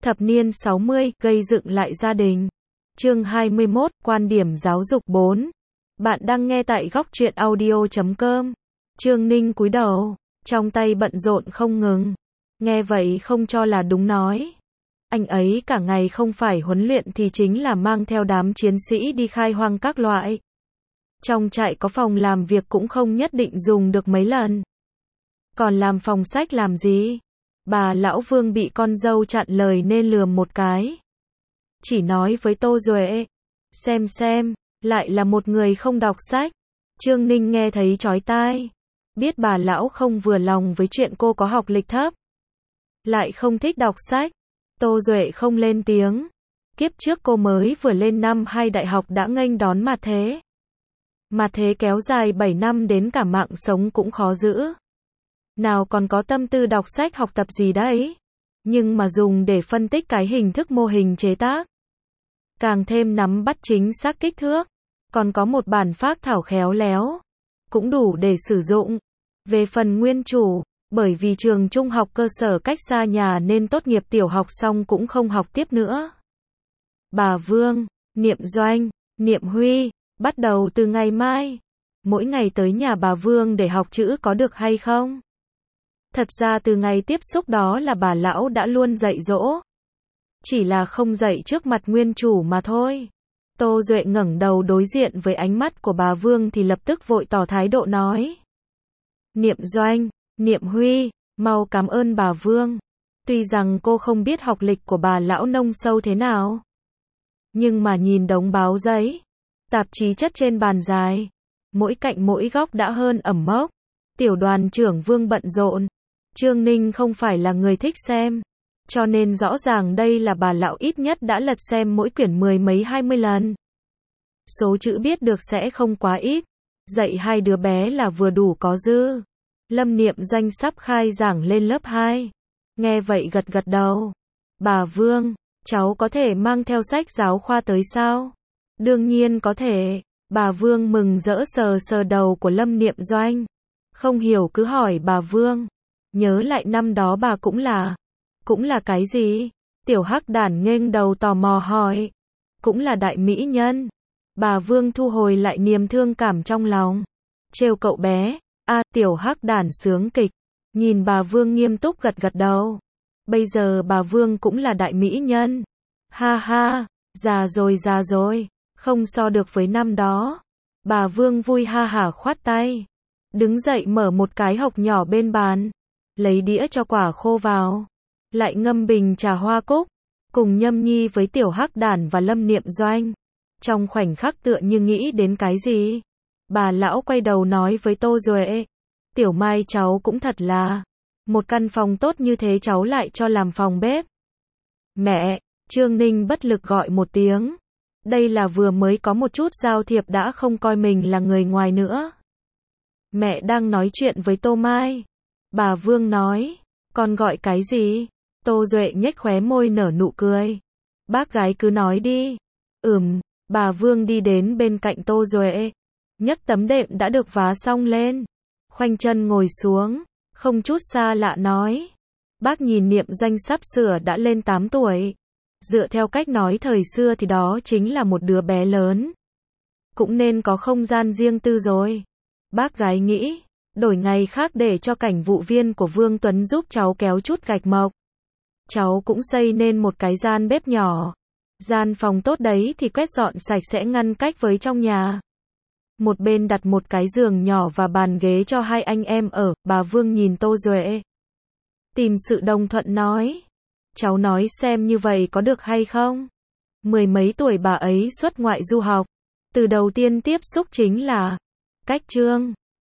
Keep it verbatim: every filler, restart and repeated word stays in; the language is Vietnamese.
Thập niên sáu mươi, gây dựng lại gia đình. Chương hai mươi mốt, quan điểm giáo dục bốn. Bạn đang nghe tại góc truyện audio chấm com. Trương Ninh cúi đầu, trong tay bận rộn không ngừng. Nghe vậy không cho là đúng nói. Anh ấy cả ngày không phải huấn luyện thì chính là mang theo đám chiến sĩ đi khai hoang các loại. Trong trại có phòng làm việc cũng không nhất định dùng được mấy lần. Còn làm phòng sách làm gì? Bà lão Vương bị con dâu chặn lời nên lườm một cái. Chỉ nói với Tô Duệ, xem xem, lại là một người không đọc sách. Trương Ninh nghe thấy chói tai. Biết bà lão không vừa lòng với chuyện cô có học lịch thấp. Lại không thích đọc sách. Tô Duệ không lên tiếng. Kiếp trước cô mới vừa lên năm hai đại học đã nghênh đón mặt thế. Mặt thế kéo dài bảy năm đến cả mạng sống cũng khó giữ. Nào còn có tâm tư đọc sách học tập gì đấy. Nhưng mà dùng để phân tích cái hình thức mô hình chế tác. Càng thêm nắm bắt chính xác kích thước. Còn có một bản phác thảo khéo léo. Cũng đủ để sử dụng. Về phần nguyên chủ, bởi vì trường trung học cơ sở cách xa nhà nên tốt nghiệp tiểu học xong cũng không học tiếp nữa. Bà Vương, Niệm Doanh, Niệm Huy, bắt đầu từ ngày mai. Mỗi ngày tới nhà bà Vương để học chữ có được hay không? Thật ra từ ngày tiếp xúc đó là bà lão đã luôn dạy dỗ. Chỉ là không dạy trước mặt nguyên chủ mà thôi. Tô Duệ ngẩng đầu đối diện với ánh mắt của bà Vương thì lập tức vội tỏ thái độ nói. Niệm Doanh, Niệm Huy, mau cảm ơn bà Vương. Tuy rằng cô không biết học lịch của bà lão nông sâu thế nào. Nhưng mà nhìn đống báo giấy, tạp chí chất trên bàn dài. Mỗi cạnh mỗi góc đã hơn ẩm mốc. Tiểu đoàn trưởng Vương bận rộn. Trương Ninh không phải là người thích xem. Cho nên rõ ràng đây là bà lão ít nhất đã lật xem mỗi quyển mười mấy hai mươi lần. Số chữ biết được sẽ không quá ít. Dạy hai đứa bé là vừa đủ có dư. Lâm Niệm Doanh sắp khai giảng lên lớp hai. Nghe vậy gật gật đầu. Bà Vương, cháu có thể mang theo sách giáo khoa tới sao? Đương nhiên có thể. Bà Vương mừng rỡ sờ sờ đầu của Lâm Niệm Doanh. Không hiểu cứ hỏi bà Vương. Nhớ lại năm đó bà cũng là. Cũng là cái gì? Tiểu Hắc Đản nghênh đầu tò mò hỏi. Cũng là đại mỹ nhân. Bà Vương thu hồi lại niềm thương cảm trong lòng. Trêu cậu bé. A, Tiểu Hắc Đản sướng kịch. Nhìn bà Vương nghiêm túc gật gật đầu. Bây giờ bà Vương cũng là đại mỹ nhân. Ha ha, già rồi già rồi. Không so được với năm đó. Bà Vương vui ha hả khoát tay. Đứng dậy mở một cái hộc nhỏ bên bàn. Lấy đĩa cho quả khô vào. Lại ngâm bình trà hoa cúc. Cùng nhâm nhi với Tiểu Hắc Đản và Lâm Niệm Doanh. Trong khoảnh khắc tựa như nghĩ đến cái gì. Bà lão quay đầu nói với Tô Duệ. Tiểu Mai cháu cũng thật là. Một căn phòng tốt như thế cháu lại cho làm phòng bếp. Mẹ, Trương Ninh bất lực gọi một tiếng. Đây là vừa mới có một chút giao thiệp đã không coi mình là người ngoài nữa. Mẹ đang nói chuyện với Tô Mai. Bà Vương nói. Con gọi cái gì? Tô Duệ nhếch khóe môi nở nụ cười. Bác gái cứ nói đi. Ừm, bà Vương đi đến bên cạnh Tô Duệ. Nhấc tấm đệm đã được vá xong lên. Khoanh chân ngồi xuống. Không chút xa lạ nói. Bác nhìn Niệm Doanh sắp sửa đã lên tám tuổi. Dựa theo cách nói thời xưa thì đó chính là một đứa bé lớn. Cũng nên có không gian riêng tư rồi. Bác gái nghĩ. Đổi ngày khác để cho cảnh vụ viên của Vương Tuấn giúp cháu kéo chút gạch mộc. Cháu cũng xây nên một cái gian bếp nhỏ. Gian phòng tốt đấy thì quét dọn sạch sẽ ngăn cách với trong nhà. Một bên đặt một cái giường nhỏ và bàn ghế cho hai anh em ở. Bà Vương nhìn Tô Duệ. Tìm sự đồng thuận nói. Cháu nói xem như vậy có được hay không? Mười mấy tuổi bà ấy xuất ngoại du học. Từ đầu tiên tiếp xúc chính là cách chương.